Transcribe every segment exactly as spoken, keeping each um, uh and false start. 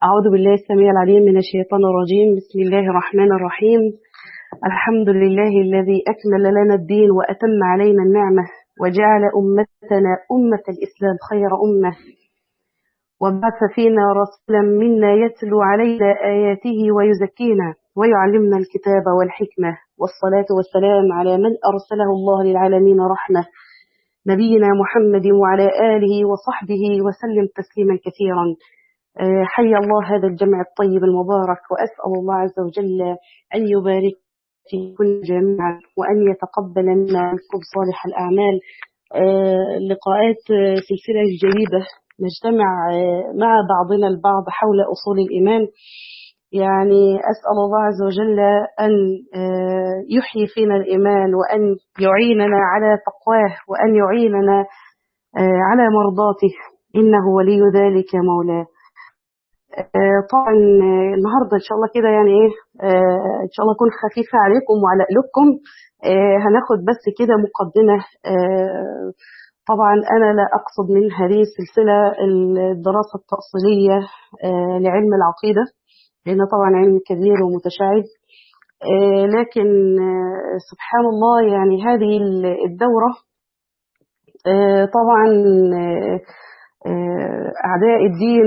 أعوذ بالله السميع العليم من الشيطان الرجيم. بسم الله الرحمن الرحيم. الحمد لله الذي أكمل لنا الدين وأتم علينا النعمة وجعل أمتنا أمة الإسلام خير أمة، وبعث فينا رسولا منا يتلو علينا آياته ويزكينا ويعلمنا الكتاب والحكمة، والصلاة والسلام على من أرسله الله للعالمين رحمة، نبينا محمد وعلى آله وصحبه وسلم تسليما كثيرا. حي الله هذا الجمع الطيب المبارك، وأسأل الله عز وجل أن يبارك في كل جميعا وأن يتقبل منا منكم صالح الأعمال. لقاءات سلسلة جديدة نجتمع مع بعضنا البعض حول أصول الإيمان. يعني أسأل الله عز وجل أن يحيي فينا الإيمان، وأن يعيننا على تقواه، وأن يعيننا على مرضاته، إنه ولي ذلك مولاه. طبعا النهارده ان شاء الله كده يعني ايه ان شاء الله اكون خفيفه عليكم وعلى قلوبكم. هناخد بس كده مقدمه. طبعا انا لا اقصد من هذه السلسله الدراسه التأصيليه لعلم العقيده، لان طبعا علم كبير ومتشعب، لكن سبحان الله يعني هذه الدوره طبعا اعداء الدين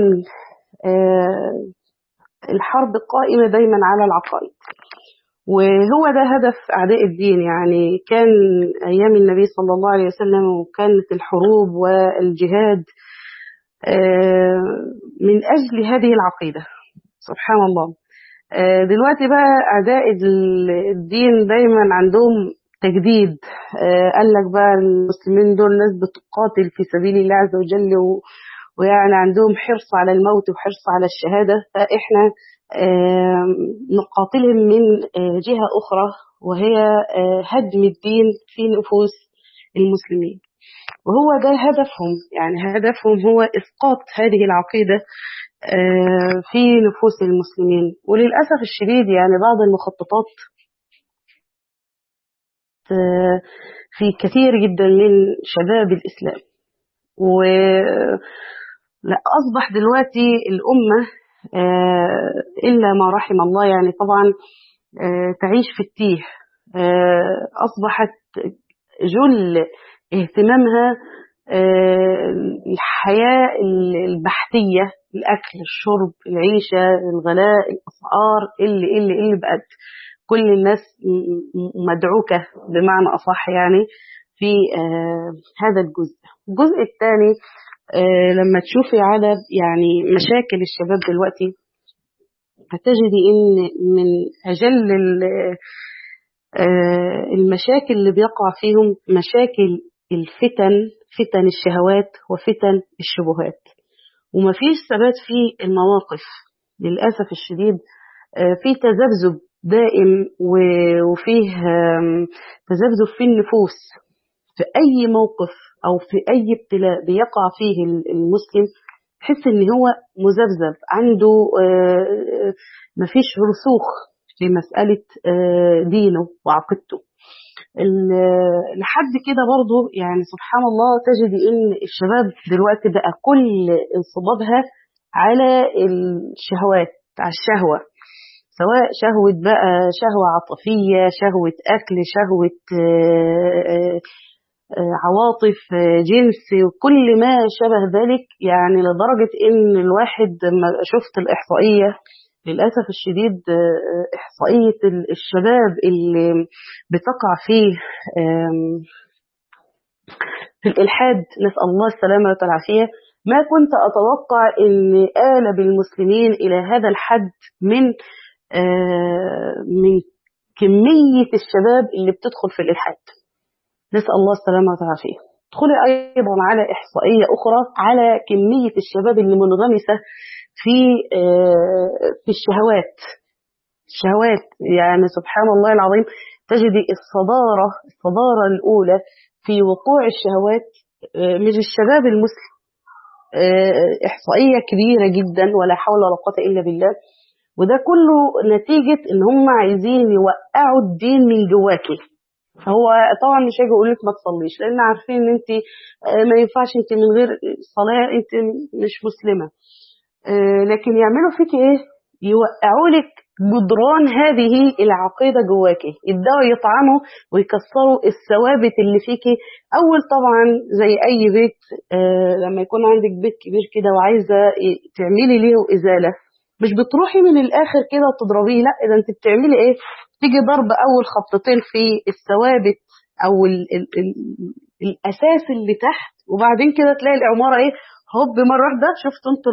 الحرب قائمة دايما على العقائد، وهو ده هدف أعداء الدين. يعني كان أيام النبي صلى الله عليه وسلم وكانت الحروب والجهاد من أجل هذه العقيدة، سبحان الله. دلوقتي بقى أعداء الدين دايما عندهم تجديد. قال لك بقى المسلمين دول ناس بتقاتل في سبيل الله عز وجل، و ويعني عندهم حرص على الموت وحرص على الشهادة، فإحنا نقاتلهم من جهة أخرى، وهي هدم الدين في نفوس المسلمين. وهو ده هدفهم، يعني هدفهم هو إسقاط هذه العقيدة في نفوس المسلمين. وللأسف الشديد يعني بعض المخططات في كثير جدا من شباب الإسلام، و لا أصبح دلوقتي الأمة إلا ما رحم الله يعني طبعا تعيش في التيه. أصبحت جل اهتمامها الحياة البحثية، الأكل، الشرب، العيشة، الغلاء، الأسعار اللي اللي اللي بقت كل الناس مدعوكة بمعنى أصح يعني في هذا الجزء. الجزء الثاني آه لما تشوفي عدد يعني مشاكل الشباب دلوقتي، هتجدي ان من اجل آه المشاكل اللي بيقع فيهم مشاكل الفتن، فتن الشهوات وفتن الشبهات، ومفيش ثبات في المواقف للأسف الشديد. آه في تذبذب دائم، وفيه آه تذبذب في النفوس. في أي موقف أو في أي ابتلاء بيقع فيه المسلم تحس إن هو مذبذب، عنده مفيش رسوخ في مسألة دينه وعقيدته. لحد كده برضو يعني سبحان الله تجد إن الشباب دلوقتي بقى كل انصبابها على الشهوات، على الشهوة، سواء شهوة بقى شهوة عاطفية، شهوة أكل، شهوة عواطف، جنس، وكل ما شبه ذلك. يعني لدرجة ان الواحد لما شفت الإحصائية للأسف الشديد، إحصائية الشباب اللي بتقع فيه في الإلحاد، نسأل الله السلامة والعافية، ما كنت أتوقع ان آل بالمسلمين إلى هذا الحد من من كمية الشباب اللي بتدخل في الإلحاد، نسأل الله السلامة والعافية. ادخلي أيضا على إحصائية أخرى على كمية الشباب اللي منغمسة في في الشهوات. الشهوات يعني سبحان الله العظيم تجدي الصدارة الصدارة الأولى في وقوع الشهوات من الشباب المسلم. إحصائية كبيرة جدا، ولا حول ولا قوة إلا بالله. وده كله نتيجة إن هم عايزين يوقعوا الدين من جواكي. فهو طبعا مش هيجي يقول لك ما تصليش، لان عارفين ان انت ما ينفعش، انت من غير صلاه انت مش مسلمه. آه لكن يعملوا فيك ايه؟ يوقعوا لك جدران هذه العقيدة جواكي، يبدأوا يطعنوا ويكسروا الثوابت اللي فيكي. أول طبعا زي أي بيت، آه لما يكون عندك بيت كبير كده وعايزة تعملي ليه إزالة، مش بتروحي من الآخر كده وتضربيه، لا، إذا أنت بتعملي إيه؟ تيجي ضرب أول خبطتين في الثوابت أو ال ال ال الأساس اللي تحت، وبعدين كده تلاقي العمارة إيه؟ هوب مرة واحدة. شفتوا أنتوا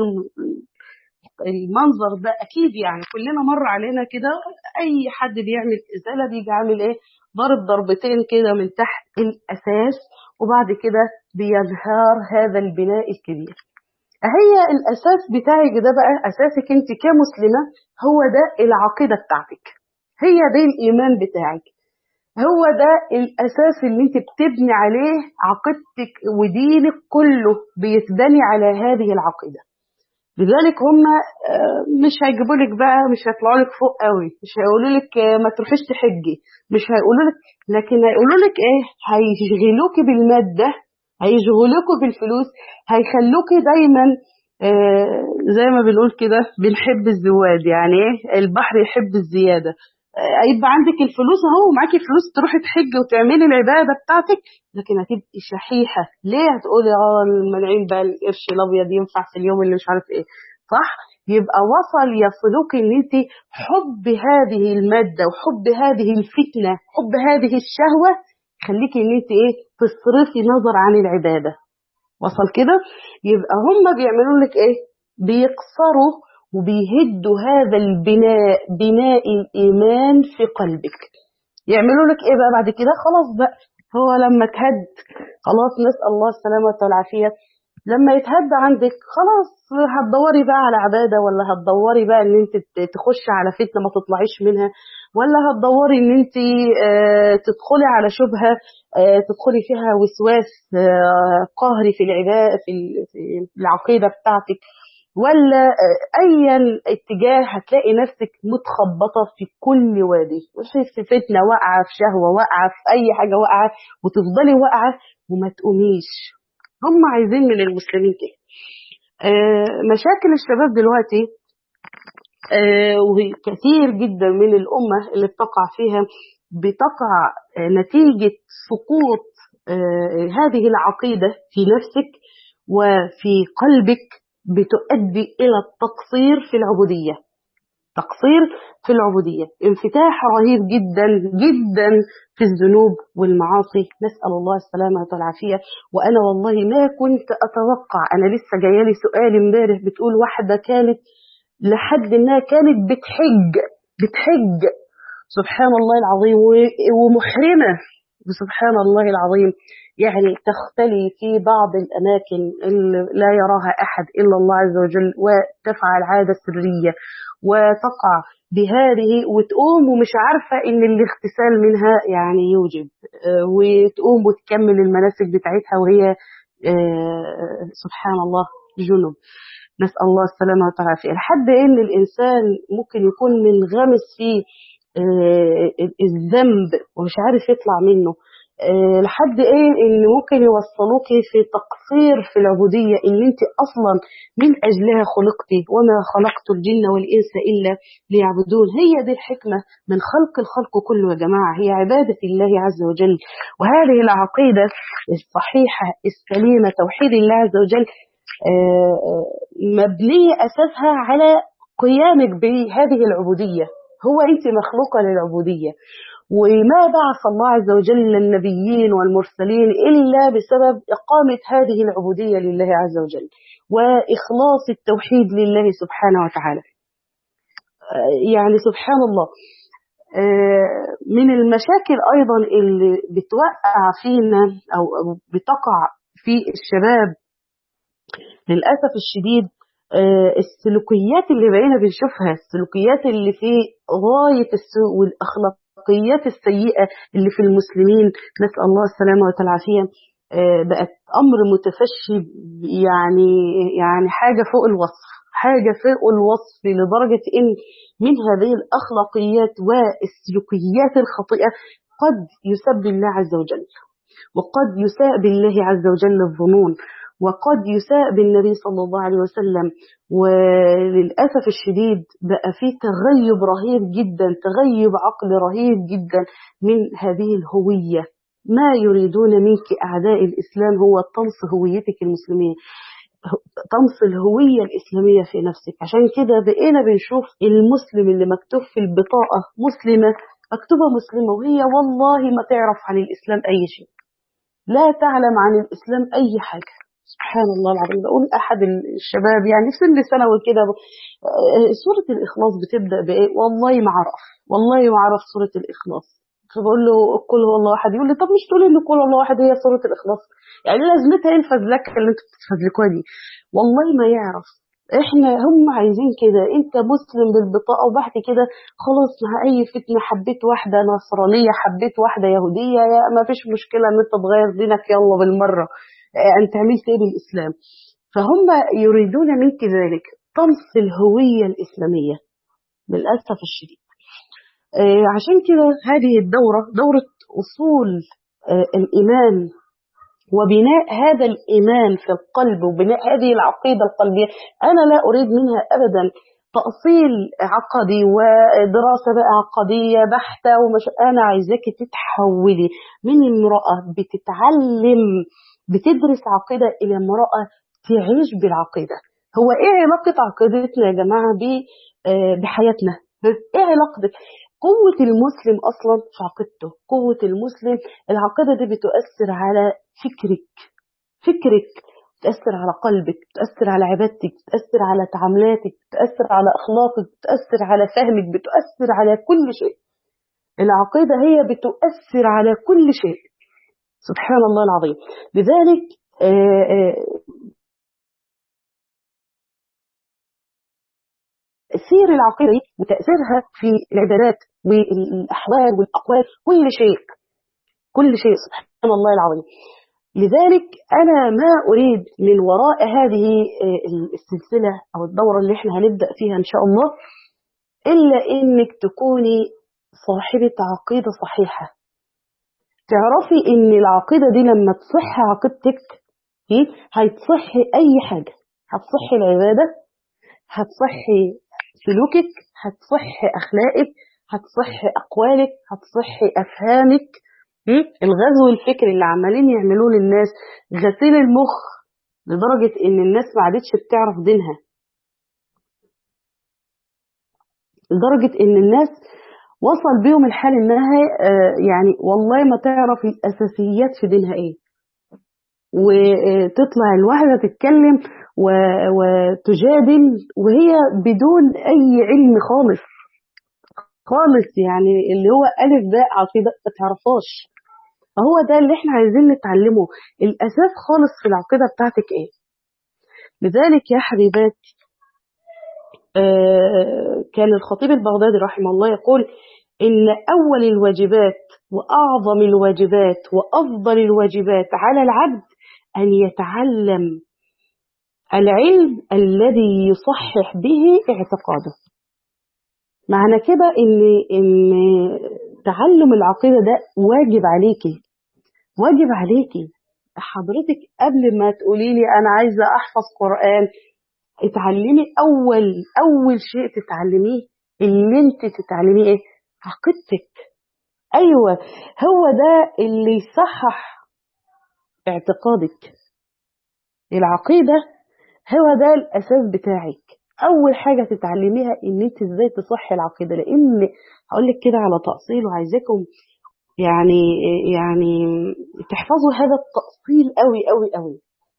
المنظر ده؟ اكيد يعني كلنا مر علينا كده، اي حد بيعمل ازاله بيجي عامل ايه؟ ضرب ضربتين كده من تحت الاساس، وبعد كده بينهار هذا البناء الكبير. هي الاساس بتاعك ده بقى اساسك انت كمسلمه، هو ده العقيده بتاعتك، هي ده الايمان بتاعك، هو ده الاساس اللي انت بتبني عليه عقيدتك، ودينك كله بيتبني على هذه العقيده. لذلك هم مش هيجيبوا لك بقى، مش هيطلعوا لك فوق قوي، مش هيقولوا لك ما تروحيش تحجي، مش هيقولوا لك، لكن هيقولوا لك ايه؟ هيشغلوكي بالماده، هيشغلوكوا بالفلوس، هيخلوكي دايما آه زي ما بنقول كده بنحب الزواد، يعني ايه؟ البحر يحب الزياده. هيبقى عندك الفلوس اهو، معاكي فلوس تروحي تحجي وتعملي العباده بتاعتك، لكن هتبقي شحيحه. ليه؟ هتقولي اه المنعين بقى القرش الابيض ينفع في اليوم اللي مش عارف ايه، صح؟ يبقى وصل يصلوك ان انت حب هذه الماده وحب هذه الفتنه، حب هذه الشهوه، خليكي ان انت ايه؟ تصرفي نظر عن العباده. وصل كده؟ يبقى هم بيعملوا لك ايه؟ بيكسروا وبيهدوا هذا البناء، بناء الإيمان في قلبك. يعملوا لك إيه بقى بعد كده؟ خلاص بقى، هو لما تهد خلاص، نسأل الله السلامة والعافية، لما يتهد عندك خلاص هتدوري بقى على عبادة، ولا هتدوري بقى ان انت تخشي على فتنة ما تطلعيش منها، ولا هتدوري ان انت اه تدخلي على شبهة اه تدخلي فيها وسواس اه قهري في العبادة في العقيدة بتاعتك، ولا ايا اتجاه هتلاقي نفسك متخبطه في كل وادي، في فتنه واقعه، في شهوه واقعه، في اي حاجه واقعه، وتفضلي واقعه وما تقوميش. هم عايزين من المسلمين كده. آه مشاكل الشباب دلوقتي آه وهي كثير جدا من الامه اللي بتقع فيها، بتقع آه نتيجه سقوط آه هذه العقيده في نفسك وفي قلبك، بتؤدي إلى التقصير في العبودية. تقصير في العبودية، انفتاح رهيب جدا جدا في الذنوب والمعاصي، نسأل الله السلامة والعافية. وأنا والله ما كنت أتوقع، أنا لسه جايالي سؤال امبارح بتقول واحدة كانت لحد إنها كانت بتحج بتحج سبحان الله العظيم ومحرمة، سبحان الله العظيم، يعني تختلي في بعض الأماكن اللي لا يراها أحد إلا الله عز وجل، وتفعل عادة سرية وتقع بهذه، وتقوم ومش عارفة إن الاغتسال منها يعني يوجب، وتقوم وتكمل المناسك بتاعتها وهي سبحان الله جنوب، نسأل الله السلامة والعافية. لحد إن الإنسان ممكن يكون منغمس في الذنب ومش عارف يطلع منه، لحد ايه ان ممكن يوصلوك في تقصير في العبودية اللي انت اصلا من اجلها خلقتي، وما خلقت الجن والانس الا ليعبدون. هي دي الحكمة من خلق الخلق كله يا جماعة، هي عبادة الله عز وجل. وهذه العقيدة الصحيحة السليمة توحيد الله عز وجل مبنية اساسها على قيامك بهذه العبودية. هو انت مخلوقة للعبودية، وما بعث الله عز وجل النبيين والمرسلين إلا بسبب إقامة هذه العبودية لله عز وجل وإخلاص التوحيد لله سبحانه وتعالى. يعني سبحان الله، من المشاكل أيضا اللي بتوقع فينا أو بتقع في الشباب للأسف الشديد السلوكيات اللي بقينا بنشوفها، السلوكيات اللي في غاية السوء والأخلاقيات السيئة اللي في المسلمين، نسأل الله السلامة والعافية، بقت أمر متفشي، يعني يعني حاجة فوق الوصف، حاجة فوق الوصف، لدرجة إن من هذه الأخلاقيات والسلوكيات الخاطئة قد يسب الله عز وجل، وقد يساء بالله عز وجل الظنون، وقد يساء بالنبي صلى الله عليه وسلم. وللأسف الشديد بقى فيه تغيب رهيب جدا، تغيب عقل رهيب جدا من هذه الهوية. ما يريدون منك أعداء الإسلام هو طمس هويتك المسلمية، طمس الهوية الإسلامية في نفسك. عشان كده بقينا بنشوف المسلم اللي مكتوب في البطاقة مسلمة، مكتوبة مسلمة وهي والله ما تعرف عن الإسلام أي شيء، لا تعلم عن الإسلام أي حاجة. سبحان الله العظيم. بقول أحد الشباب يعني في سن ثانوي كده، سورة الإخلاص بتبدأ بإيه؟ والله ما أعرف، والله ما أعرف سورة الإخلاص. فبقول له قل هو الله أحد، يقول لي طب مش تقولي إن قل هو الله أحد هي سورة الإخلاص؟ يعني لازمتها إيه الفزلكة اللي أنتوا بتتفزلكوها دي؟ والله ما يعرف. احنا هم عايزين كده، انت مسلم بالبطاقه وبعد كده خلاص مع اي فتنه حبيت واحده نصرانيه، حبيت واحده يهوديه، يا ما فيش مشكله ان انت تغير دينك يلا بالمره، انت عملت ايه بالاسلام؟ فهم يريدون منك ذلك، طمس الهويه الاسلاميه للاسف الشديد. عشان كده هذه الدوره دوره اصول الايمان وبناء هذا الإيمان في القلب وبناء هذه العقيدة القلبية. أنا لا أريد منها أبدا تأصيل عقدي ودراسة بقى عقدية بحتة ومش، أنا عايزاك تتحولي من امرأة بتتعلم بتدرس عقيدة إلى امرأة تعيش بالعقيدة. هو إيه علاقة عقيدتنا يا جماعة بحياتنا؟ إيه علاقتك؟ قوة المسلم أصلا في عقيدته، قوة المسلم العقيدة دي بتؤثر على فكرك، فكرك بتأثر على قلبك، بتأثر على عبادتك، بتأثر على تعاملاتك، بتأثر على أخلاقك، بتأثر على فهمك، بتؤثر على كل شيء. العقيدة هي بتؤثر على كل شيء. سبحان الله العظيم. لذلك آآ آآ سير العقيدة وتأثيرها في العبادات والأحوال والأقوال، كل شيء كل شيء سبحان الله العظيم. لذلك أنا ما أريد من وراء هذه السلسلة أو الدورة اللي احنا هنبدأ فيها إن شاء الله إلا إنك تكوني صاحبة عقيدة صحيحة. تعرفي إن العقيدة دي لما تصح عقيدتك هيتصحي أي حاجة، هتصحي العبادة، هتصحي سلوكك، هتصحي أخلاقك، هتصحي أقوالك، هتصحي أفهامك. الغزو الفكري اللي عمالين يعملوه للناس غسيل المخ لدرجة ان الناس ما عادتش بتعرف دينها، لدرجة ان الناس وصل بيهم الحال انها يعني والله ما تعرف الاساسيات في دينها ايه، وتطلع الواحدة تتكلم وتجادل وهي بدون اي علم خالص خالص، يعني اللي هو الف باء عقيدة ما تعرفهاش. فهو ده اللي احنا عايزين نتعلمه، الاساس خالص في العقيدة بتاعتك ايه. لذلك يا حبيبات آه كان الخطيب البغدادي رحمه الله يقول ان اول الواجبات واعظم الواجبات وافضل الواجبات على العبد ان يتعلم العلم الذي يصحح به اعتقاده. معنى كده ان ان تعلم العقيدة ده واجب عليكي، واجب عليكي حضرتك. قبل ما تقولي لي انا عايزه احفظ قرآن، اتعلمي اول اول شيء تتعلميه اللي انت تتعلميه ايه؟ عقيدتك. ايوه هو ده اللي يصحح اعتقادك. العقيده هو ده الاساس بتاعك. اول حاجه تتعلميها ان انت ازاي تصحي العقيده، لان هقول لك كده على تأصيل وعايزاكم يعني يعني تحفظوا هذا التأصيل قوي قوي قوي.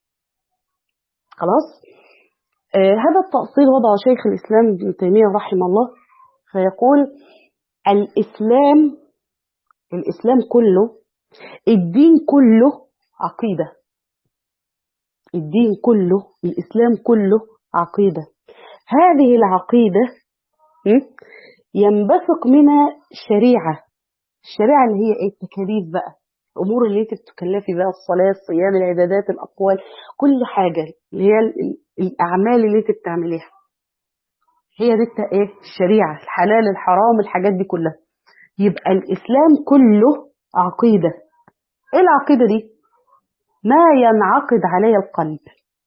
خلاص آه هذا التأصيل وضعه شيخ الإسلام ابن تيمية رحمه الله، فيقول الإسلام الإسلام كله، الدين كله عقيدة، الدين كله الإسلام كله عقيدة. هذه العقيدة ينبثق منها شريعة، الشريعة اللي هي ايه؟ التكاليف بقى، الأمور اللي انت بتكلفي بقى، الصلاة، الصيام، العبادات، الأقوال، كل حاجة اللي هي الأعمال اللي انت بتعمليها، هي دي ايه؟ الشريعة، الحلال الحرام الحاجات دي كلها. يبقى الإسلام كله عقيدة. ايه العقيدة دي؟ ما ينعقد عليه القلب،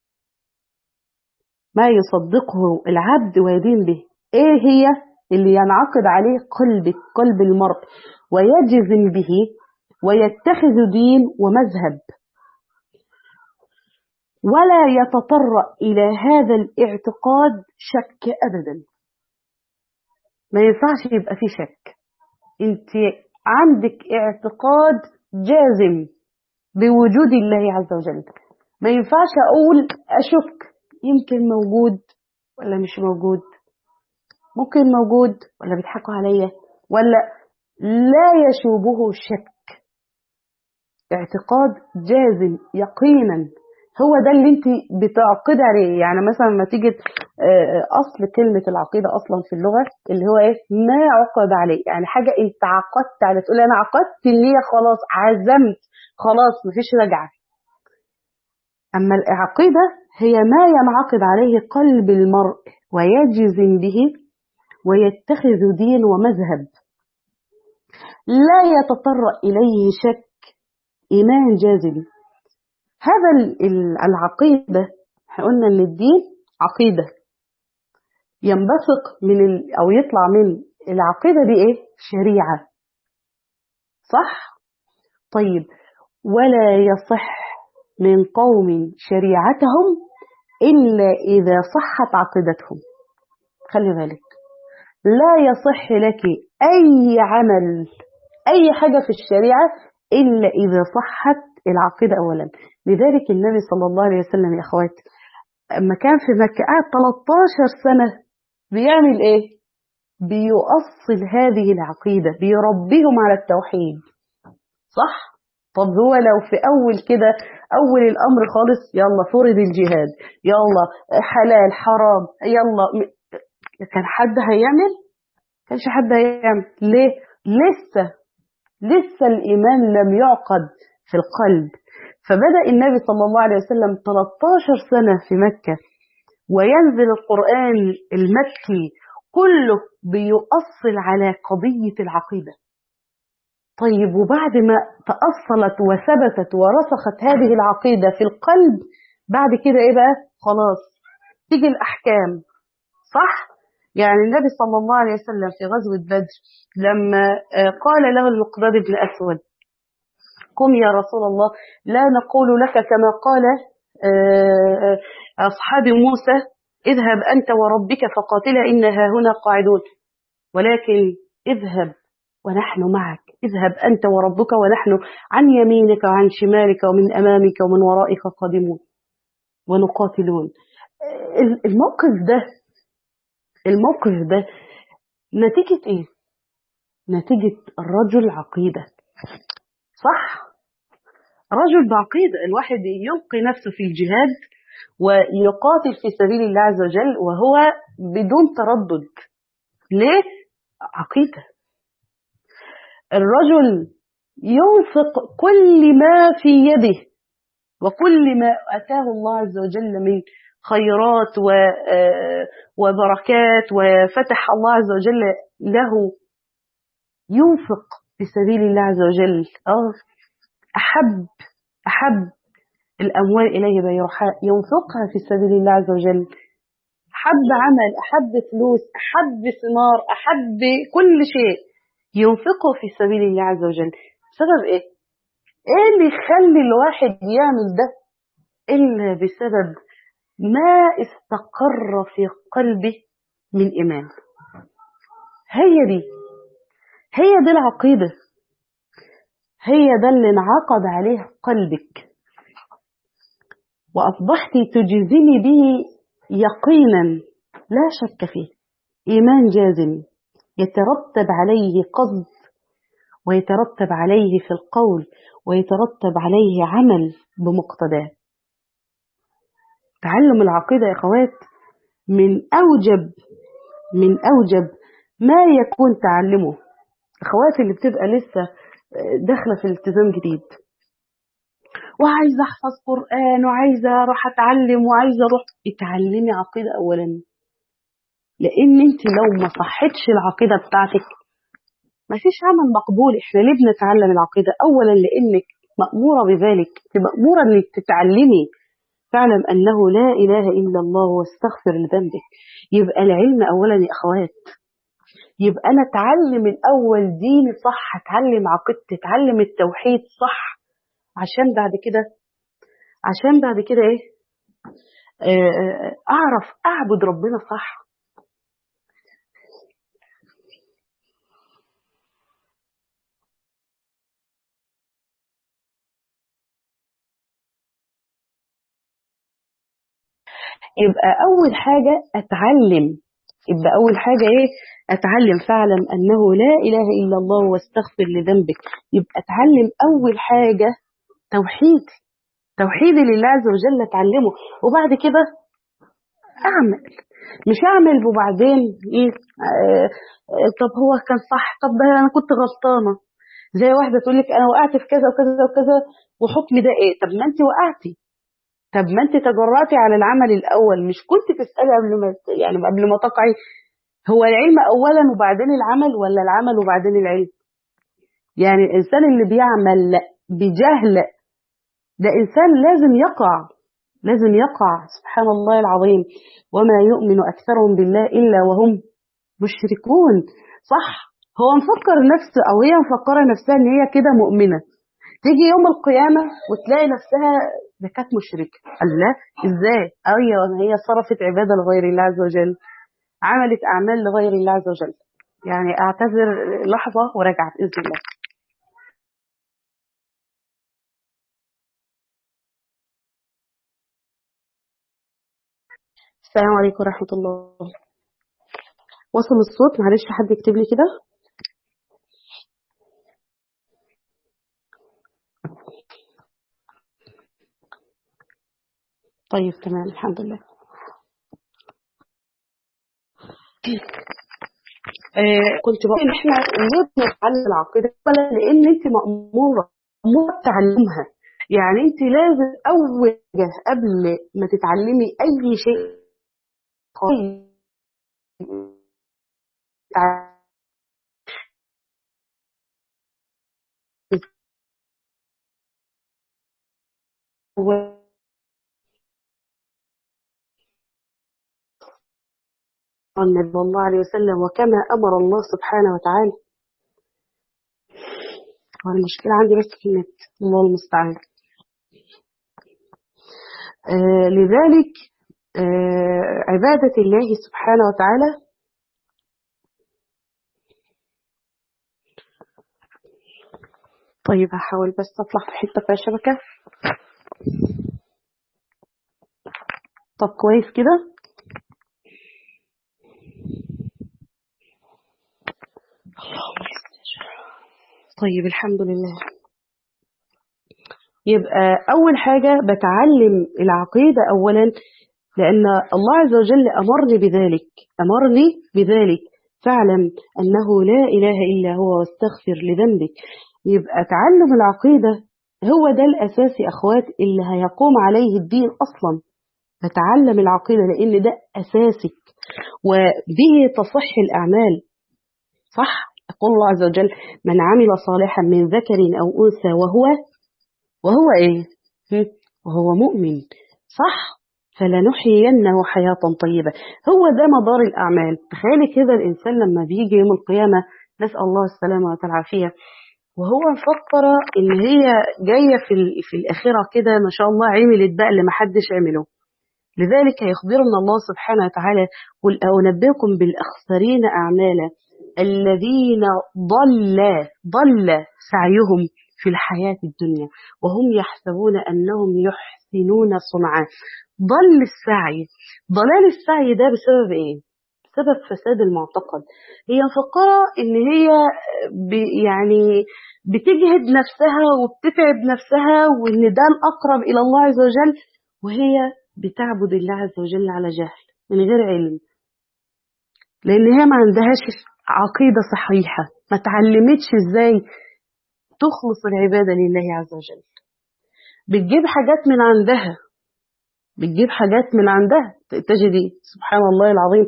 ما يصدقه العبد ويدين به. ايه هي اللي ينعقد عليه قلبك، قلب المرء، ويجزم به ويتخذ دين ومذهب، ولا يتطرق إلى هذا الاعتقاد شك أبدا. ما ينفعش يبقى فيه شك. انت عندك اعتقاد جازم بوجود الله عز وجل. ما ينفعش أقول أشك، يمكن موجود ولا مش موجود، ممكن موجود ولا بيضحكوا عليا، ولا لا يشوبه شك. اعتقاد جازم يقينا، هو ده اللي انت بتعقد عليه. يعني مثلا لما تيجي اصل كلمه العقيده اصلا في اللغه اللي هو ايه، ما عقد عليه، يعني حاجه انت عقدت على، تقول انا عقدت ان هي خلاص، عزمت خلاص مفيش رجعه. اما العقيده هي ما ينعقد عليه قلب المرء ويجزم به ويتخذ دين ومذهب، لا يتطرق اليه شك، ايمان جازم. هذا العقيدة، احنا قلنا ان الدين عقيدة ينبثق من ال... او يطلع من العقيدة دي ايه، شريعة، صح؟ طيب، ولا يصح من قوم شريعتهم إلا إذا صحت عقيدتهم. خلي بالك، لا يصح لك أي عمل، أي حاجة في الشريعة إلا إذا صحت العقيدة أولا. لذلك النبي صلى الله عليه وسلم يا أخوات أما كان في مكة قعد ثلاثة عشر سنة بيعمل إيه؟ بيؤصل هذه العقيدة، بيربيهم على التوحيد، صح؟ طب هو لو في أول كده، أول الأمر خالص، يلا فرض الجهاد، يلا حلال حرام، يلا، كان حد هيعمل؟ كانش حد هيعمل. ليه؟ لسه لسه الإيمان لم يعقد في القلب. فبدأ النبي صلى الله عليه وسلم ثلاثة عشر سنة في مكة، وينزل القرآن المكي كله بيؤصل على قضية العقيدة. طيب، وبعد ما تأصلت وثبتت ورسخت هذه العقيدة في القلب، بعد كده ايه بقى؟ خلاص تيجي الأحكام، صح؟ يعني النبي صلى الله عليه وسلم في غزوة بدر لما قال له المقداد بن أسود قم يا رسول الله، لا نقول لك كما قال أصحاب موسى اذهب أنت وربك فقاتلا إنها هنا قاعدون، ولكن اذهب ونحن معك، اذهب أنت وربك ونحن عن يمينك وعن شمالك ومن أمامك ومن ورائك قادمون ونقاتلون. الموقف ده الموقف ده نتيجة ايه؟ نتيجة الرجل عقيدة، صح؟ رجل بعقيدة، الواحد يلقي نفسه في الجهاد ويقاتل في سبيل الله عز وجل وهو بدون تردد. ليه؟ عقيدة. الرجل ينفق كل ما في يده وكل ما أتاه الله عز وجل من خيرات وبركات وفتح الله عز وجل له، ينفق في سبيل الله عز وجل. أه أحب أحب الأموال إليه بيرحاء ينفقها في سبيل الله عز وجل. أحب عمل، أحب فلوس، أحب ثمار، أحب كل شيء ينفقه في سبيل الله عز وجل. بسبب إيه؟ إيه اللي يخلي الواحد يعمل ده إلا بسبب ما استقر في قلبه من إيمان. هي دي هي دي العقيدة، هي ده اللي انعقد عليه قلبك وأصبحت تجزمي به يقينا لا شك فيه، إيمان جازم يترتب عليه قصد ويترتب عليه في القول ويترتب عليه عمل بمقتضاه. تعلم العقيدة يا أخوات من أوجب من أوجب ما يكون تعلمه. أخواتي اللي بتبقى لسه داخلة في الالتزام جديد وعايزة أحفظ قرآن وعايزة أروح أتعلم وعايزة أروح، اتعلمي عقيدة أولا، لأن أنت لو ما صحتش العقيدة بتاعتك ما فيش عمل مقبول. إحنا ليه بنتعلم العقيدة؟ أولا لأنك مأمورة بذلك، مأمورة انك تتعلمي فاعلم أنه لا إله إلا الله واستغفر لذنبك. يبقى العلم أولا يا أخوات، يبقى أنا أتعلم الأول ديني صح، أتعلم عقيدتي، أتعلم التوحيد صح، عشان بعد كده عشان بعد كده إيه آه، أعرف أعبد ربنا صح. يبقى أول حاجة أتعلم يبقى أول حاجة إيه أتعلم فاعلم أنه لا إله إلا الله واستغفر لذنبك. يبقى أتعلم أول حاجة توحيد توحيدي لله عز وجل أتعلمه، وبعد كده أعمل. مش أعمل وبعدين إيه آه آه طب هو كان صح، طب ده أنا كنت غلطانة. زي واحدة تقول لك أنا وقعت في كذا وكذا وكذا وحكمي ده إيه؟ طب ما أنت وقعتي، طب ما أنت تجرأتي على العمل الأول، مش كنت تسألي قبل ما يعني قبل ما تقعي؟ هو العلم أولا وبعدين العمل، ولا العمل وبعدين العلم؟ يعني الإنسان اللي بيعمل بجهل ده إنسان لازم يقع لازم يقع سبحان الله العظيم. وما يؤمن أكثرهم بالله إلا وهم مشركون. صح، هو مفكر نفسه أو هي مفكرة نفسها إن هي كده مؤمنة، تيجي يوم القيامة وتلاقي نفسها ده كانت مشركة. الله، إزاي؟ أيوة، هي صرفت عبادة لغير الله عز وجل، عملت أعمال لغير الله عز وجل. يعني أعتذر لحظة ورجعت بإذن الله. السلام عليكم ورحمة الله. وصل الصوت؟ معلش حد يكتب لي كده. طيب تمام الحمد لله. آه كنت بقول ان احنا ليه بنتعلم العقيده؟ ولا لان انت ماموره ماموره بتعلمها. يعني انت لازم اول حاجه قبل ما تتعلمي اي شيء خالص النبي صلى الله عليه وسلم وكما امر الله سبحانه وتعالى. والمشكله عندي بس في النت، الله المستعان. آه لذلك آه عباده الله سبحانه وتعالى طيب هحاول بس اطلع في حته فيها شبكه. طب كويس كده. طيب الحمد لله. يبقى أول حاجة بتعلم العقيدة أولا، لأن الله عز وجل أمرني بذلك أمرني بذلك فاعلم أنه لا إله إلا هو واستغفر لذنبك. يبقى تعلم العقيدة هو ده الأساس يا أخوات اللي هيقوم عليه الدين أصلا. بتعلم العقيدة لأن ده أساسك، وبه تصح الأعمال. صح، يقول الله عز وجل من عمل صالحا من ذكر أو أنثى وهو وهو إيه وهو مؤمن. صح، فلنحيينه حياة طيبة. هو ده مدار الأعمال. تخيلي كده الإنسان لما بيجي يوم القيامة، نسأل الله السلامة والعافية، وهو مفكرة إن هي جاية في, في الآخرة كده ما شاء الله عملت بقى اللي محدش عمله. لذلك يخبرنا الله سبحانه وتعالى قل أنبئكم بالأخسرين أعمالا الذين ضل ضل سعيهم في الحياة الدنيا وهم يحسبون أنهم يحسنون صنعا. ضل السعي ضلال السعي ده بسبب إيه؟ بسبب فساد المعتقد. هي مفكرة إن هي يعني بتجهد نفسها وبتتعب نفسها وإن ده الأقرب إلى الله عز وجل، وهي بتعبد الله عز وجل على جهل من غير علم، لأن هي ما عندهاش عقيدة صحيحة، ما تعلمتش إزاي تخلص العبادة لله عز وجل. بتجيب حاجات من عندها بتجيب حاجات من عندها تجدي سبحان الله العظيم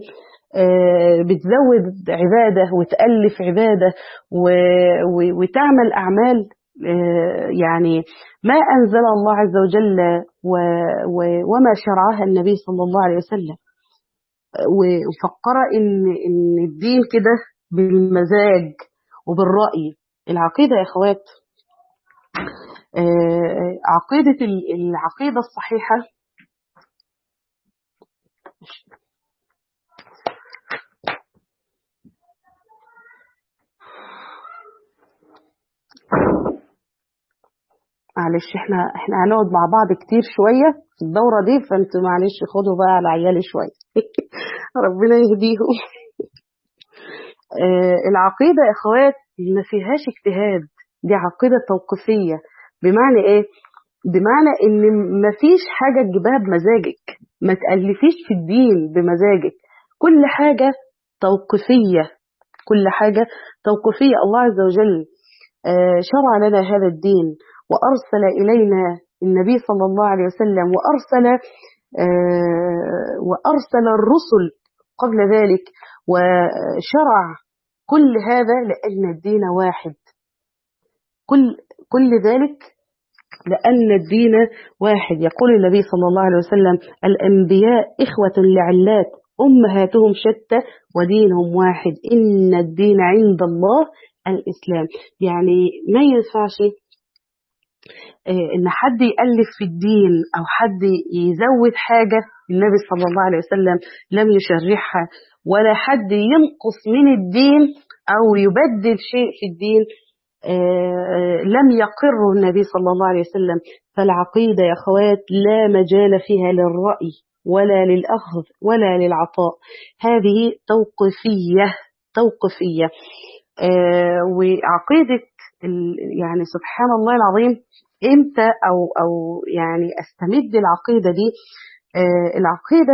بتزود عبادة وتألف عبادة وتعمل أعمال يعني ما أنزل الله عز وجل وما شرعها النبي صلى الله عليه وسلم، وفكر إن إن الدين كده بالمزاج وبالرأي. العقيدة يا أخوات، عقيدة العقيدة الصحيحة معلش احنا احنا هنقعد مع بعض كتير شوية في الدورة دي، فانتوا معلش خدوا بقى على عيالي شوية ربنا يهديهم. اه العقيدة يا اخوات ما فيهاش اجتهاد، دي عقيدة توقيفية. بمعنى ايه؟ بمعنى ان ما فيش حاجة تجيبها بمزاجك، ما تألفيش في الدين بمزاجك، كل حاجة توقيفية، كل حاجة توقيفية. الله عز وجل اه شرع لنا هذا الدين، وأرسل إلينا النبي صلى الله عليه وسلم، وأرسل آه وأرسل الرسل قبل ذلك، وشرع كل هذا لأن الدين واحد. كل كل ذلك لأن الدين واحد. يقول النبي صلى الله عليه وسلم: الأنبياء إخوة لعلات أمهاتهم شتى ودينهم واحد، إن الدين عند الله الإسلام. يعني ما ينفعش إن حد يألف في الدين أو حد يزود حاجة النبي صلى الله عليه وسلم لم يشرحها، ولا حد ينقص من الدين أو يبدل شيء في الدين لم يقره النبي صلى الله عليه وسلم. فالعقيدة يا أخوات لا مجال فيها للرأي ولا للأخذ ولا للعطاء، هذه توقيفية توقيفية. وعقيدة يعني سبحان الله العظيم، امتى او او يعني استمد العقيده دي؟ آه العقيده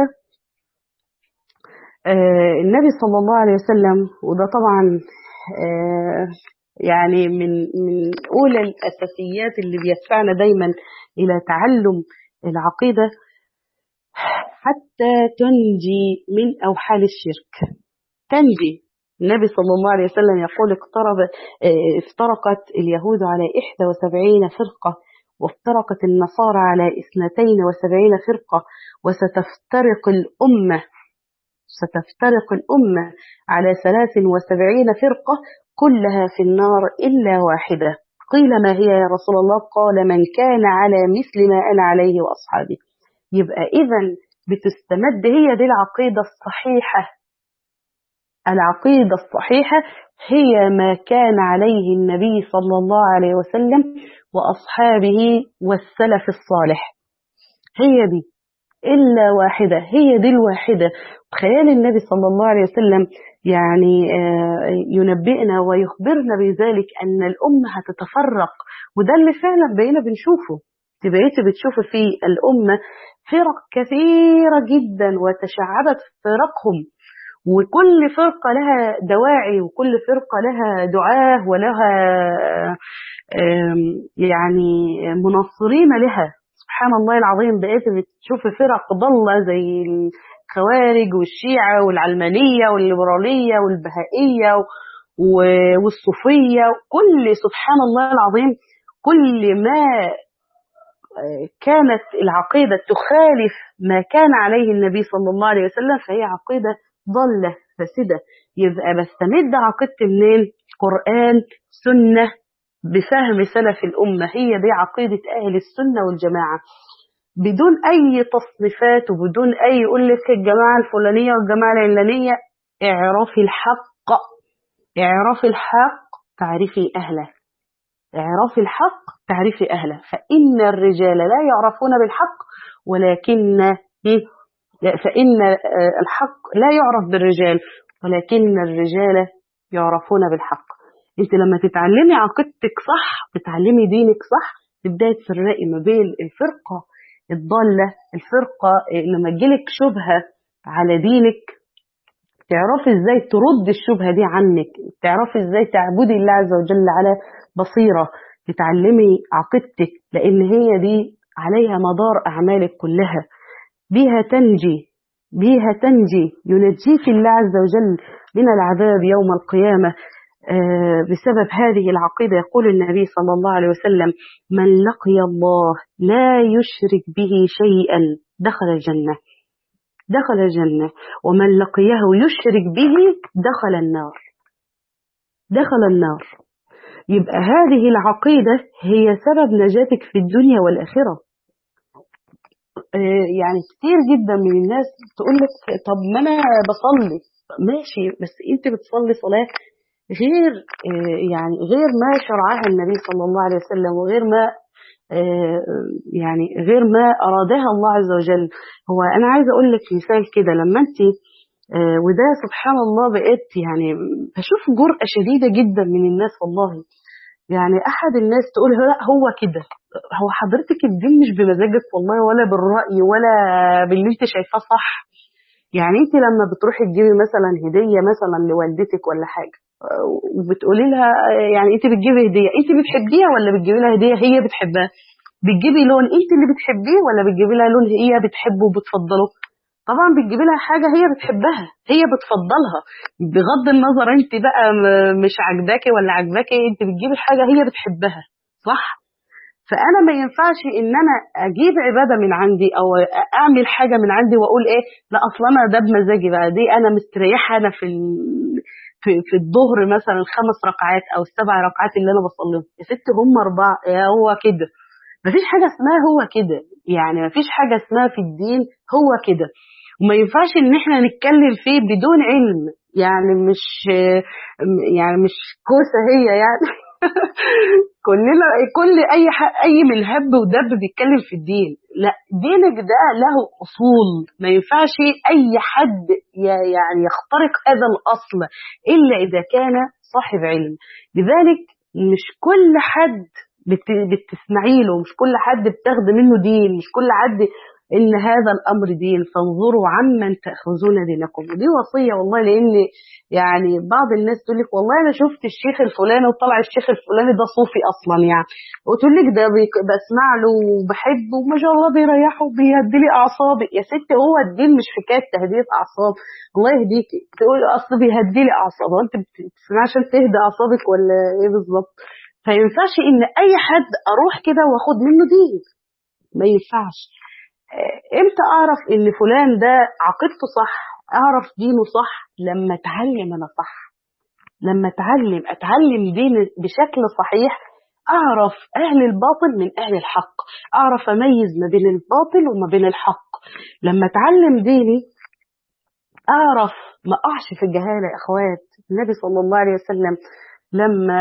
آه النبي صلى الله عليه وسلم، وده طبعا آه يعني من من اولى الاساسيات اللي بيدفعنا دايما الى تعلم العقيده حتى تنجي من اوحال الشرك. تنجي. النبي صلى الله عليه وسلم يقول: اقترب افترقت اليهود على إحدى وسبعين فرقة، وافترقت النصارى على اثنتين وسبعين فرقة، وستفترق الأمة ستفترق الأمة على ثلاث وسبعين فرقة، كلها في النار إلا واحدة. قيل: ما هي يا رسول الله؟ قال: من كان على مثل ما أنا عليه وأصحابي. يبقى إذن بتستمد، هي دي العقيدة الصحيحة. العقيدة الصحيحة هي ما كان عليه النبي صلى الله عليه وسلم وأصحابه والسلف الصالح، هي دي إلا واحدة، هي دي الواحدة. خيال النبي صلى الله عليه وسلم يعني ينبئنا ويخبرنا بذلك أن الأمة هتتفرق، وده اللي فعلا بقينا بنشوفه. بقيت بتشوف في الأمة فرق كثيرة جدا وتشعبت فرقهم، وكل فرقة لها دواعي، وكل فرقة لها دعاه ولها يعني منصرين لها. سبحان الله العظيم، بقيت بتشوف فرق ضالة زي الخوارج والشيعة والعلمانية والليبرالية والبهائية والصوفية، كل سبحان الله العظيم كل ما كانت العقيدة تخالف ما كان عليه النبي صلى الله عليه وسلم فهي عقيدة ضالة فاسدة. يبقى بستمد عقيدتي منين؟ قرآن، سنة، بفهم سلف الأمة. هي دي عقيدة أهل السنة والجماعة، بدون أي تصنيفات وبدون أي يقول لك الجماعة الفلانية والجماعة العلانية. اعرفي الحق، اعرفي الحق تعرفي أهله، اعرفي الحق تعرفي أهله. فإن الرجال لا يعرفون بالحق، ولكن فإن الحق لا يعرف بالرجال، ولكن الرجال يعرفون بالحق. انت لما تتعلمي عقيدتك صح، بتعلمي دينك صح، تبداي تفرقي ما بين الفرقة الضالة، الفرقة لما تجيلك شبهة على دينك تعرفي ازاي ترد الشبهة دي عنك، تعرفي ازاي تعبدي الله عز وجل على بصيرة، تتعلمي عقيدتك، لان هي دي عليها مدار اعمالك كلها. بها تنجي، بها تنجي، ينجيك الله عز وجل من العذاب يوم القيامة. بسبب هذه العقيدة. يقول النبي صلى الله عليه وسلم: من لقي الله لا يشرك به شيئا دخل الجنة دخل الجنة ومن لقيه يشرك به دخل النار دخل النار. يبقى هذه العقيدة هي سبب نجاتك في الدنيا والآخرة. يعني كتير جدا من الناس تقول لك: طب ما أنا بصلي. ماشي، بس أنت بتصلي صلاة غير يعني غير ما شرعها النبي صلى الله عليه وسلم، وغير ما يعني غير ما أرادها الله عز وجل. هو أنا عايزة أقول لك مثال كده. لما أنت وده سبحان الله بقيت يعني بشوف جرأة شديدة جدا من الناس والله. يعني أحد الناس تقول: لا هو كده. هو حضرتك الدين مش بمزاجك والله، ولا بالرأي، ولا باللي انت شايفاه صح. يعني انت لما بتروحي تجيبي مثلا هدية مثلا لوالدتك ولا حاجة، وبتقولي لها يعني انت بتجيبي هدية انت بتحبيها ولا بتجيبي لها هدية هي بتحبها؟ بتجيبي لون انت اللي بتحبيه ولا بتجيبي لها لون هي بتحبه وبتفضله؟ طبعا بتجيبي لها حاجة هي بتحبها، هي بتفضلها، بغض النظر انت بقى مش عاجباكي ولا عاجباكي، انت بتجيبي حاجة هي بتحبها، صح؟ فأنا ما ينفعش إن أنا أجيب عبادة من عندي أو أعمل حاجة من عندي وأقول إيه لا أصلا أنا ده بمزاجي بقى، دي أنا مستريحة أنا في في في الظهر مثلا الخمس ركعات أو السبع ركعات اللي أنا بصليهم. يا ست هم أربعة، يا هو كده. مفيش حاجة اسمها هو كده، يعني مفيش حاجة اسمها في الدين هو كده، وما ينفعش إن إحنا نتكلم فيه بدون علم. يعني مش يعني مش كوسة هي يعني كلنا كل اي اي من هب ودب بيتكلم في الدين. لا، دينك ده له اصول، ما ينفعش اي حد يعني يخترق هذا الاصل الا اذا كان صاحب علم. لذلك مش كل حد بتسمعي له، مش كل حد بتاخد منه دين، مش كل حد ان هذا الامر دين. فانظروا عمن تاخذون دينكم. ودي وصيه والله، لان يعني بعض الناس تقول لك والله انا شفت الشيخ الفلاني وطلع الشيخ الفلاني ده صوفي اصلا، يعني وتقول لك ده بسمع له وبحبه وما شاء الله بيريحه وبيهدي لي اعصابي. يا ستي هو الدين مش حكايه تهدئه اعصاب، الله يهديكي. تقول اصل بيهدي لي اعصاب، وانت بتسمعي عشان تهدى اعصابك ولا ايه بالظبط؟ فينفعش ان اي حد اروح كده واخد منه دين، ما ينفعش. امتى اعرف ان فلان ده عقيدته صح، اعرف دينه صح؟ لما اتعلم انا صح، لما اتعلم اتعلم ديني بشكل صحيح، اعرف اهل الباطل من اهل الحق، اعرف اميز ما بين الباطل وما بين الحق. لما اتعلم ديني اعرف ما اقعش في الجهاله. يا اخوات، النبي صلى الله عليه وسلم لما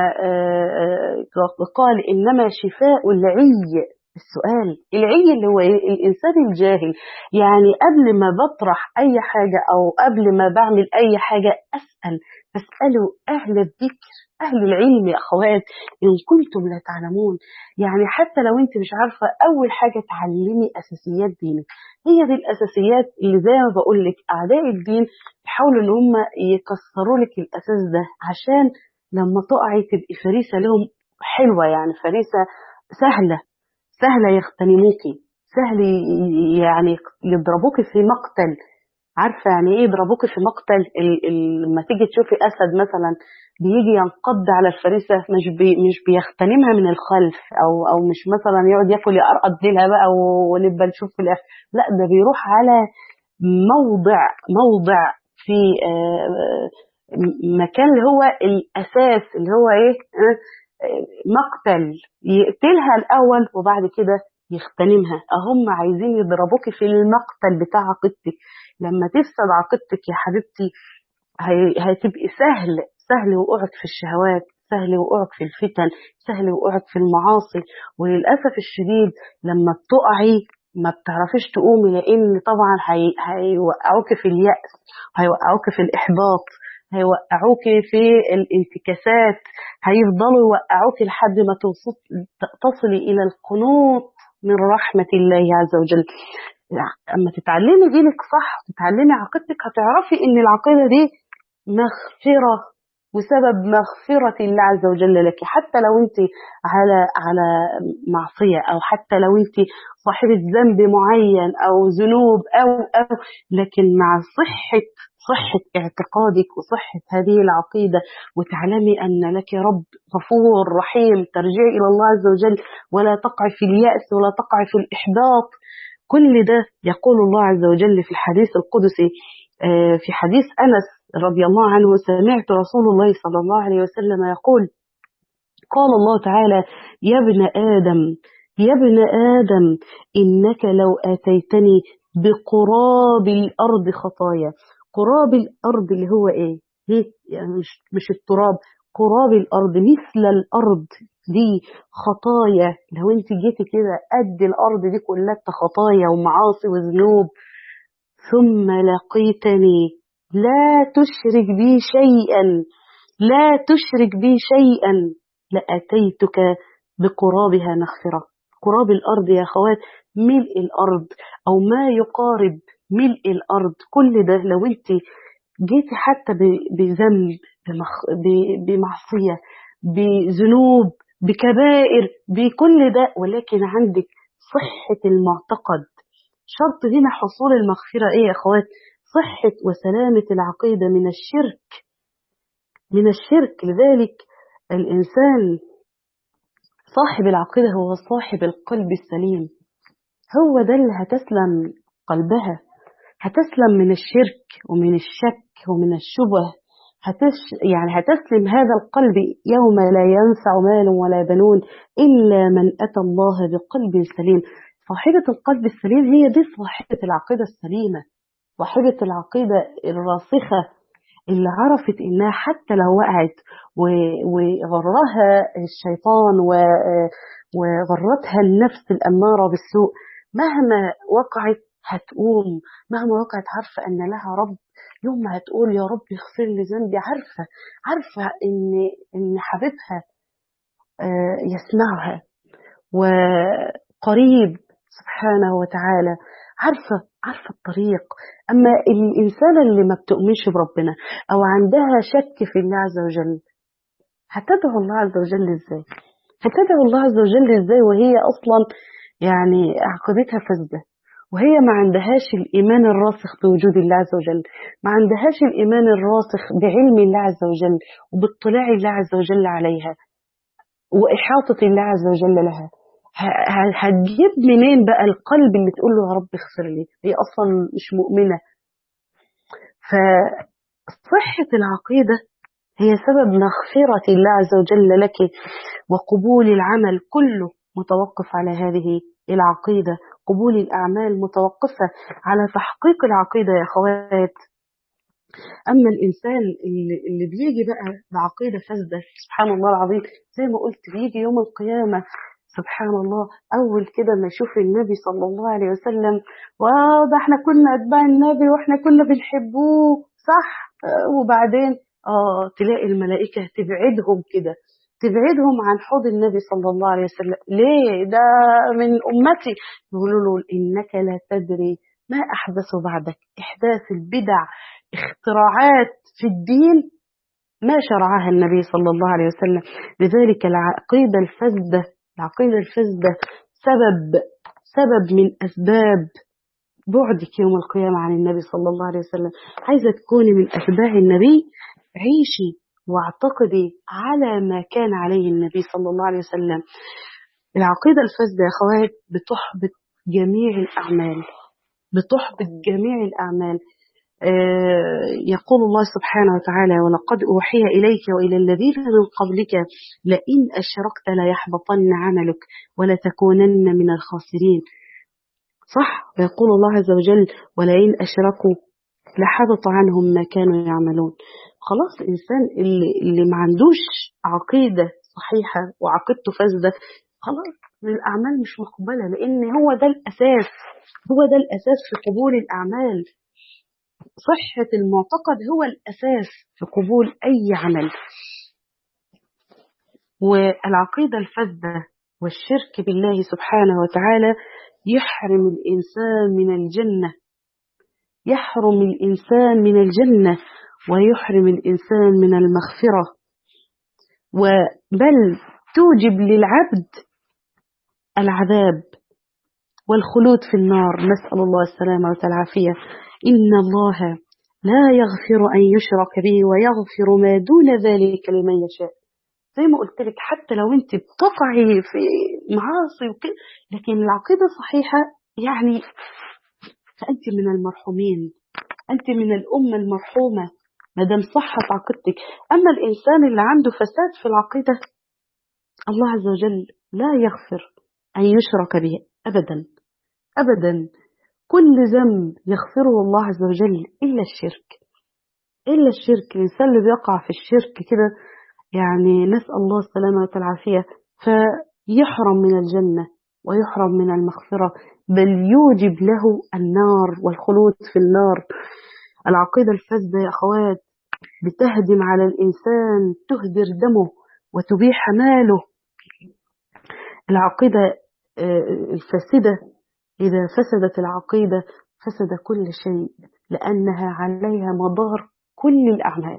قال انما شفاء العي السؤال. العي اللي هو ايه؟ الانسان الجاهل. يعني قبل ما بطرح اي حاجه او قبل ما بعمل اي حاجه اسال، فاسالوا اهل الذكر، اهل العلم يا اخوات ان كنتم لا تعلمون. يعني حتى لو انت مش عارفه، اول حاجه تعلمي اساسيات دينك. هي دي الاساسيات اللي زي ما بقول لك اعداء الدين بيحاولوا ان هم يكسروا لك الاساس ده، عشان لما تقعي تبقي فريسه لهم حلوه، يعني فريسه سهله سهلة يغتنموكي، سهل يعني يضربوكي في مقتل. عارفة يعني ايه يضربوكي في مقتل؟ لما تيجي تشوفي أسد مثلا بيجي ينقض على الفريسة، مش بي مش بيغتنمها من الخلف، أو أو مش مثلا يقعد ياكل يقرقض ديلها بقى ونبقى نشوف في الآخر. لا، ده بيروح على موضع موضع في مكان اللي هو الأساس، اللي هو ايه؟ مقتل، يقتلها الأول وبعد كده يغتنمها. هم عايزين يضربوك في المقتل بتاع عقيدتك. لما تفسد عقيدتك يا حبيبتي هتبقي سهل سهل وقوعك في الشهوات، سهل وقوعك في الفتن، سهل وقوعك في المعاصي. وللأسف الشديد لما بتقعي ما بتعرفيش تقومي، لأن طبعا هيوقعوك في اليأس، هيوقعوك في الإحباط، هيوقعوك في الانتكاسات، هيفضلوا يوقعوك لحد ما تصلي إلى القنوط من رحمة الله عز وجل. أما تتعلمي دينك صح، تتعلمي عقيدتك، هتعرفي إن العقيدة دي مغفرة وسبب مغفرة الله عز وجل لك، حتى لو أنت على على معصية، أو حتى لو أنت صاحبة ذنب معين أو ذنوب أو أو لكن مع صحة صحة اعتقادك وصحة هذه العقيدة، وتعلمي أن لك رب غفور رحيم، ترجعي إلى الله عز وجل ولا تقع في اليأس ولا تقع في الإحباط. كل ده يقول الله عز وجل في الحديث القدسي، في حديث أنس رضي الله عنه: سمعت رسول الله صلى الله عليه وسلم يقول: قال الله تعالى: يا ابن آدم يا ابن آدم إنك لو آتيتني بقراب الأرض خطايا. قراب الأرض اللي هو إيه؟ يعني مش, مش التراب، قراب الأرض مثل الأرض دي خطايا. لو انت جيتي كده قد الأرض دي كلها خطايا ومعاصي وذنوب، ثم لقيتني لا تشرك بي شيئا لا تشرك بي شيئا لأتيتك بقرابها مغفرة. قراب الأرض يا أخوات ملء الأرض أو ما يقارب ملء الأرض. كل ده لو انت جيتي حتى بذنب، بمعصية، بذنوب، بكبائر، بكل ده، ولكن عندك صحة المعتقد. شرط هنا حصول المغفرة ايه يا أخوات؟ صحة وسلامة العقيدة من الشرك من الشرك. لذلك الإنسان صاحب العقيدة هو صاحب القلب السليم، هو ده اللي هتسلم قلبها، هتسلم من الشرك ومن الشك ومن الشبه، هتش يعني هتسلم هذا القلب يوم لا ينفع مال ولا بنون إلا من أتى الله بقلب سليم. صاحبة القلب السليم هي دي صاحبة العقيدة السليمة، صاحبة العقيدة الراسخة، اللي عرفت إنها حتى لو وقعت وغرها الشيطان وغرتها النفس الأمارة بالسوء، مهما وقعت هتقوم، مهما وقعت عارفة أن لها رب. يوم ما هتقول يا رب اغفر لي ذنبي، عارفة عارفة إن إن حبيبها يسمعها وقريب سبحانه وتعالى، عارفة عارفة الطريق. أما الإنسان اللي ما بتؤمنش بربنا أو عندها شك في الله عز وجل، هتدعو الله عز وجل إزاي؟ هتدعو الله عز وجل إزاي وهي أصلا يعني عقيدتها فاسدة، وهي ما عندهاش الإيمان الراسخ بوجود الله عز وجل، ما عندهاش الإيمان الراسخ بعلم الله عز وجل وباطلاع الله عز وجل عليها وإحاطة الله عز وجل لها. هتجيب منين بقى القلب اللي تقول له يا رب اغفر لي؟ هي أصلا مش مؤمنة. فصحة العقيدة هي سبب مغفرة الله عز وجل لك، وقبول العمل كله متوقف على هذه العقيدة. قبول الأعمال متوقفة على تحقيق العقيدة يا أخوات. أما الإنسان اللي, اللي بيجي بقى بعقيدة فاسدة، سبحان الله العظيم، زي ما قلت بيجي يوم القيامة سبحان الله أول كده ما يشوف النبي صلى الله عليه وسلم، واضح احنا كنا أتباع النبي واحنا كنا بنحبوه صح، وبعدين آه تلاقي الملائكة تبعدهم كده، تبعدهم عن حوض النبي صلى الله عليه وسلم. ليه؟ ده من أمتي. يقولوا له إنك لا تدري ما أحدث بعدك، إحداث البدع، اختراعات في الدين ما شرعها النبي صلى الله عليه وسلم. لذلك العقيدة الفاسدة العقيدة الفاسدة سبب سبب من أسباب بعدك يوم القيامة عن النبي صلى الله عليه وسلم. عايزة تكوني من أتباع النبي، عيشي واعتقدي على ما كان عليه النبي صلى الله عليه وسلم. العقيدة الفاسدة يا أخوات بتحبط جميع الأعمال، بتحبط جميع الأعمال. آه يقول الله سبحانه وتعالى: ولقد أوحي إليك وإلى الذين من قبلك لئن أشركت ليحبطن عملك ولتكونن من الخاسرين. صح؟ ويقول الله عز وجل: ولئن أشركوا لحبط عنهم ما كانوا يعملون. خلاص الإنسان اللي, اللي ما عندوش عقيدة صحيحة وعقيدته فاسدة، خلاص الأعمال مش مقبلة، لأن هو ده الأساس هو ده الأساس في قبول الأعمال. صحة المعتقد هو الأساس في قبول أي عمل. والعقيدة الفاسدة والشرك بالله سبحانه وتعالى يحرم الإنسان من الجنة يحرم الإنسان من الجنة ويحرم الإنسان من المغفرة، بل توجب للعبد العذاب والخلود في النار. نسأل الله السلامة والعافية. إن الله لا يغفر أن يشرك به ويغفر ما دون ذلك لمن يشاء. زي ما قلت لك، حتى لو انت بتقعي في معاصي وكده، لكن العقيدة صحيحة، يعني فأنت من المرحومين، أنت من الأمة المرحومة ما دام صحت عقيدتك. أما الإنسان اللي عنده فساد في العقيدة، الله عز وجل لا يغفر أن يشرك به أبدا أبدا. كل ذنب يغفره الله عز وجل إلا الشرك، إلا الشرك. الإنسان اللي بيقع في الشرك كده، يعني نسأل الله السلامة والعافية، فيحرم من الجنة ويحرم من المغفرة، بل يوجب له النار والخلود في النار. العقيدة الفاسدة يا أخوات بتهدم على الإنسان، تهدر دمه وتبيح ماله. العقيدة الفاسدة، إذا فسدت العقيدة فسد كل شيء، لأنها عليها مدار كل الأعمال.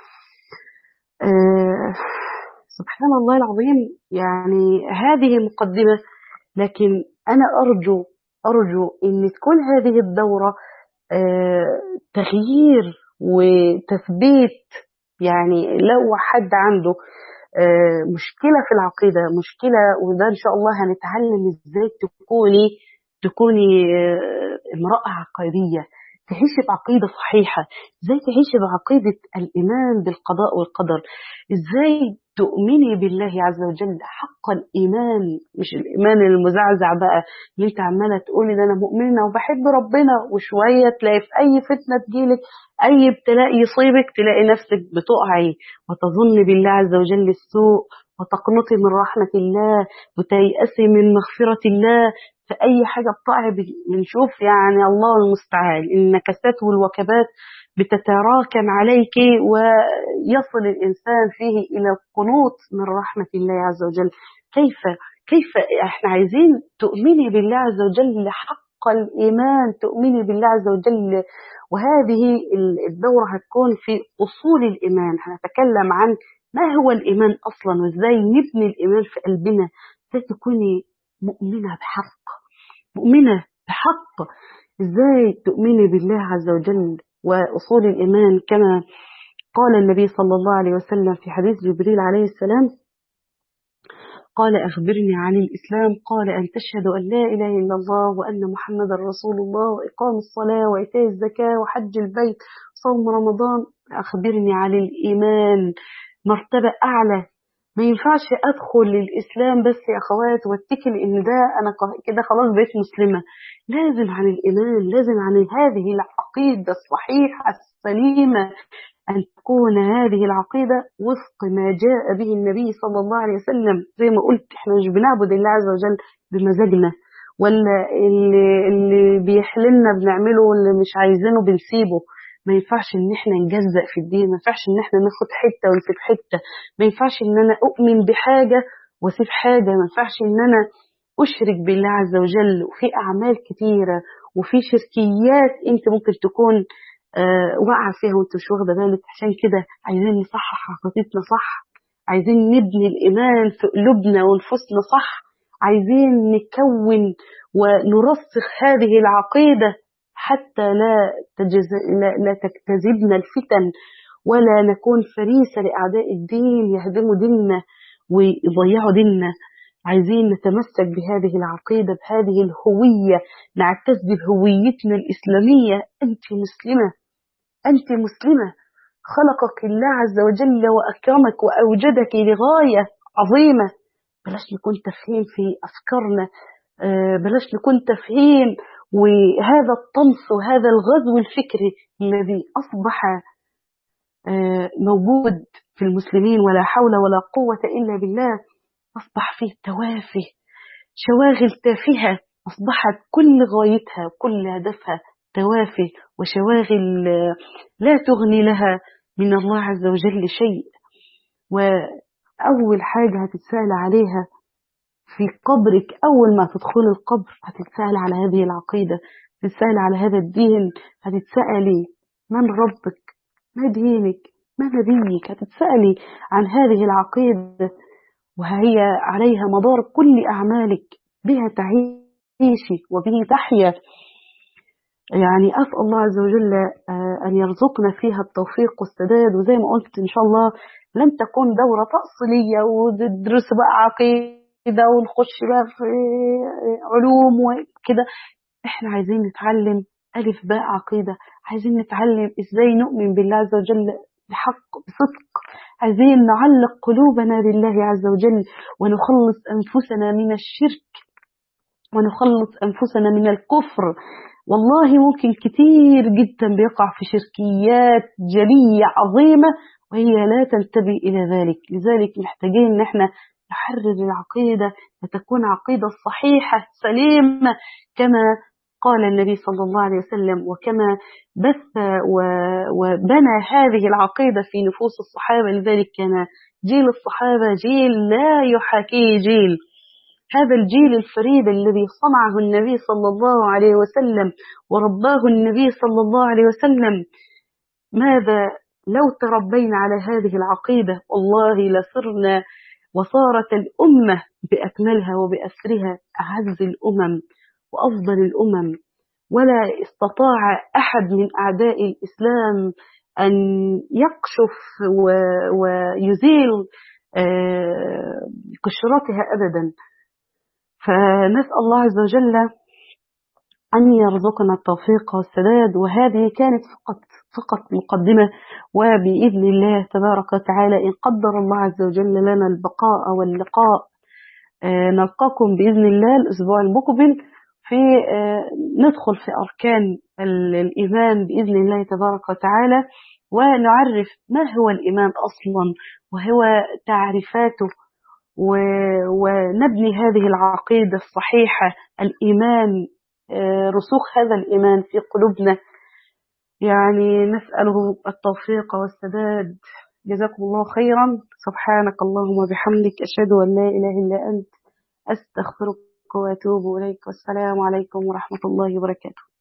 أه سبحان الله العظيم. يعني هذه مقدمة، لكن أنا أرجو أرجو أن تكون هذه الدورة أه تغيير وتثبيت. يعني لو حد عنده أه مشكلة في العقيدة، مشكلة، وده إن شاء الله هنتعلم إزاي تكوني تكوني أه امرأة عقيدية، تعيشي بعقيدة صحيحة، ازاي تعيشي بعقيدة الإيمان بالقضاء والقدر، ازاي تؤمني بالله عز وجل حق الإيمان، مش الإيمان المزعزع بقى اللي انت عمالة تقولي ده أنا مؤمنة وبحب ربنا، وشوية تلاقي في أي فتنة تجيلك، أي ابتلاء يصيبك، تلاقي نفسك بتقعي وتظن بالله عز وجل السوء، وتقنطي من رحمة الله، وتيأسي من مغفرة الله. في أي حاجة بتقع بنشوف يعني الله المستعان النكسات والوكبات بتتراكم عليك، ويصل الإنسان فيه إلى القنوط من رحمة الله عز وجل. كيف كيف احنا عايزين تؤمني بالله عز وجل حق الإيمان، تؤمني بالله عز وجل. وهذه الدورة هتكون في أصول الإيمان، هنتكلم عن ما هو الإيمان أصلا، وإزاي نبني الإيمان في قلبنا، ازاي تكوني مؤمنة بحق، مؤمنة بحق. ازاي تؤمني بالله عز وجل وأصول الإيمان، كما قال النبي صلى الله عليه وسلم في حديث جبريل عليه السلام، قال أخبرني عن الإسلام، قال أن تشهد أن لا إله إلا الله وأن محمد رسول الله، وإقام الصلاة وإيتاء الزكاة وحج البيت صوم رمضان. أخبرني عن الإيمان، مرتبة أعلى. ما ينفعش أدخل للإسلام بس يا أخوات واتكل إن ده أنا كده خلاص بقيت مسلمة. لازم عن الإيمان، لازم عن هذه العقيدة الصحيحة السليمة، أن تكون هذه العقيدة وفق ما جاء به النبي صلى الله عليه وسلم. زي ما قلت، احنا مش بنعبد الله عز وجل بمزاجنا، ولا اللي, اللي بيحللنا بنعمله، واللي مش عايزينه بنسيبه. ما ينفعش ان احنا نجزأ في الدين، ما ينفعش ان احنا ناخد حتة ونسيب حتة، ما ينفعش ان انا اؤمن بحاجة واسيب حاجة، ما ينفعش ان انا اشرك بالله عز وجل. وفي اعمال كتيرة وفي شركيات انت ممكن تكون آه واقعة فيها وانت مش واخدة بالك. عشان كده عايزين نصحح عقيدتنا صح، عايزين نبني الايمان في قلوبنا ونفوسنا صح، عايزين نكون ونرسخ هذه العقيدة حتى لا, تجز... لا, لا تجتذبنا الفتن، ولا نكون فريسة لأعداء الدين يهدموا ديننا ويضيعوا ديننا. عايزين نتمسك بهذه العقيدة، بهذه الهوية، نعتز بهويتنا الإسلامية. أنت مسلمة، أنت مسلمة، خلقك الله عز وجل وأكرمك وأوجدك لغاية عظيمة. بلاش نكون تفهيم في أفكارنا، بلاش نكون تفهيم وهذا الطمس وهذا الغزو الفكري الذي أصبح موجود في المسلمين، ولا حول ولا قوة إلا بالله. أصبح فيه توافه، شواغل تافهة، أصبحت كل غايتها وكل هدفها توافه وشواغل لا تغني لها من الله عز وجل شيء. وأول حاجة هتتسأل عليها في قبرك، أول ما تدخل القبر هتتسأل على هذه العقيدة، هتتسأل على هذا الدين، هتتسألي من ربك، ما دينك، ما نبيك. هتتسألي عن هذه العقيدة، وهي عليها مدار كل أعمالك، بها تعيشي وبه تحيا. يعني أسأل الله عز وجل أن يرزقنا فيها التوفيق والسداد. وزي ما قلت إن شاء الله لن تكون دورة تأصيلية وندرس بقى عقيدة ونخش بقى في علوم وكده. إحنا عايزين نتعلم ألف باء عقيدة، عايزين نتعلم إزاي نؤمن بالله عز وجل بحق بصدق، عايزين نعلق قلوبنا بالله عز وجل ونخلص أنفسنا من الشرك ونخلص أنفسنا من الكفر. والله ممكن كتير جدا بيقع في شركيات جلية عظيمة وهي لا تنتبه إلى ذلك. لذلك محتاجين إن احنا نحرر العقيدة لتكون عقيدة صحيحة سليمة كما قال النبي صلى الله عليه وسلم، وكما بث وبنى هذه العقيدة في نفوس الصحابة. لذلك كان جيل الصحابة جيل لا يحاكيه جيل. هذا الجيل الفريد الذي صنعه النبي صلى الله عليه وسلم ورباه النبي صلى الله عليه وسلم، ماذا لو تربينا على هذه العقيدة؟ والله لصرنا وصارت الأمة بأكملها وبأسرها أعز الأمم وأفضل الأمم. ولا استطاع أحد من أعداء الإسلام أن يكشف ويزيل قشرتها أبدا. فنسأل الله عز وجل أن يرزقنا التوفيق والسداد. وهذه كانت فقط فقط مقدمة، وبإذن الله تبارك وتعالى إن قدر الله عز وجل لنا البقاء واللقاء نلقاكم بإذن الله الأسبوع المقبل في ندخل في أركان الإيمان بإذن الله تبارك وتعالى، ونعرف ما هو الإيمان أصلا وهو تعريفاته، ونبني هذه العقيدة الصحيحة الإيمان، رسوخ هذا الإيمان في قلوبنا. يعني نسأله التوفيق والسداد. جزاكم الله خيرا. سبحانك اللهم وبحمدك أشهد أن لا إله إلا أنت أستغفرك وأتوب إليك. والسلام عليكم ورحمة الله وبركاته.